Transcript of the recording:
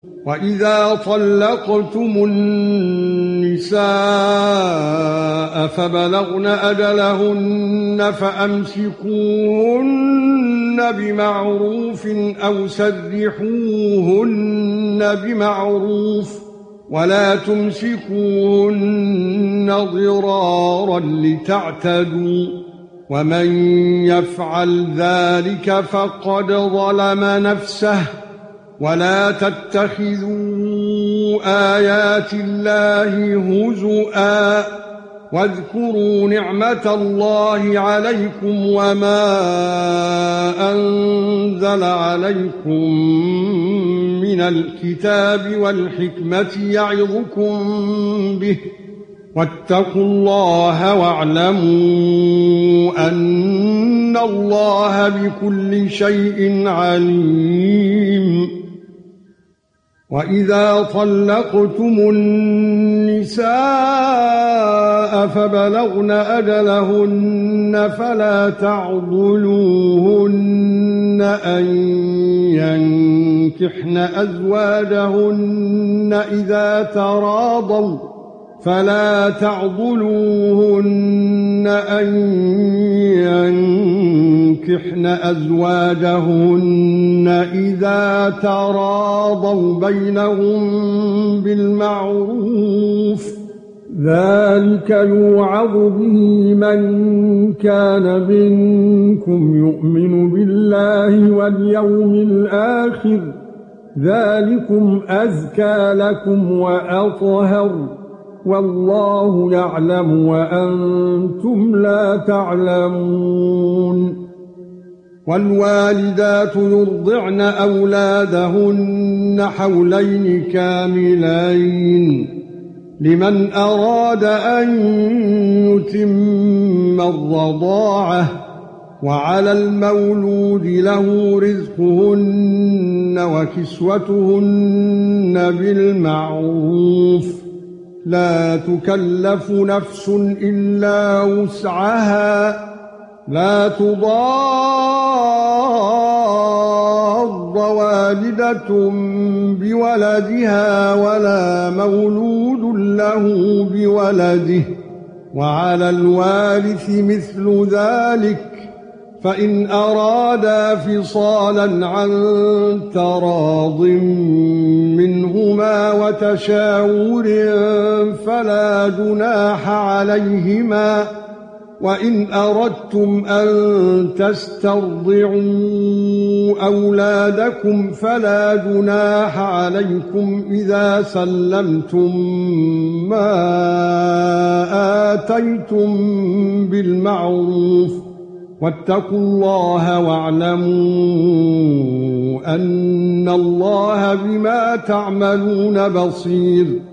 وَإِذَا طَلَّقْتُمُ النِّسَاءَ فَبَلَغْنَ أَجَلَهُنَّ فَأَمْسِكُوهُنَّ بِمَعْرُوفٍ أَوْ سَرِّحُوهُنَّ بِمَعْرُوفٍ وَلَا تُمْسِكُوهُنَّ ضِرَارًا لِتَعْتَدُوا وَمَن يَفْعَلْ ذَلِكَ فَقَدْ ظَلَمَ نَفْسَهُ ولا تتخذوا آيات الله هزؤا واذكروا نعمة الله عليكم وما أنزل عليكم من الكتاب والحكمة يعظكم به واتقوا الله واعلموا أن الله بكل شيء عليم وَإِذَا طَلَّقْتُمُ النِّسَاءَ فَبَلَغْنَ أَجَلَهُنَّ فَلَا تَعْضُلُوهُنَّ أَن يَنكِحْنَ أَزْوَاجَهُنَّ إِذَا تَرَاضَوْا بَيْنَهُم بِالْمَعْرُوفِ ذَلِكَ يُوعَظُ بِهِ مَن كَانَ مِنكُمْ يُؤْمِنُ بِاللَّهِ وَالْيَوْمِ الْآخِرِ ذَلِكُمْ أَزْكَى لَكُمْ وَأَطْهَرُ وَاللَّهُ يَعْلَمُ وَأَنتُمْ لَا تَعْلَمُونَ وَالْوَالِدَاتُ يُرْضِعْنَ أَوْلَادَهُنَّ حَوْلَيْنِ كَامِلَيْنِ لِمَنْ أَرَادَ أَن يُتِمَّ الرَّضَاعَةَ وَعَلَى الْمَوْلُودِ لَهُ رِزْقُهُنَّ وَكِسْوَتُهُنَّ بِالْمَعْرُوفِ لا تكلف نفس إلا وسعها لا تضار والدة بولدها ولا مولود له بولده وعلى الوارث مثل ذلك فإن أرادا فصالا عن تراض منهما وتشاور فلا جناح عليهما وإن أردتم أن تسترضعوا أولادكم فلا جناح عليكم إذا سلمتم ما آتيتم بالمعروف واتقوا الله واعلموا أن الله بما تعملون بصير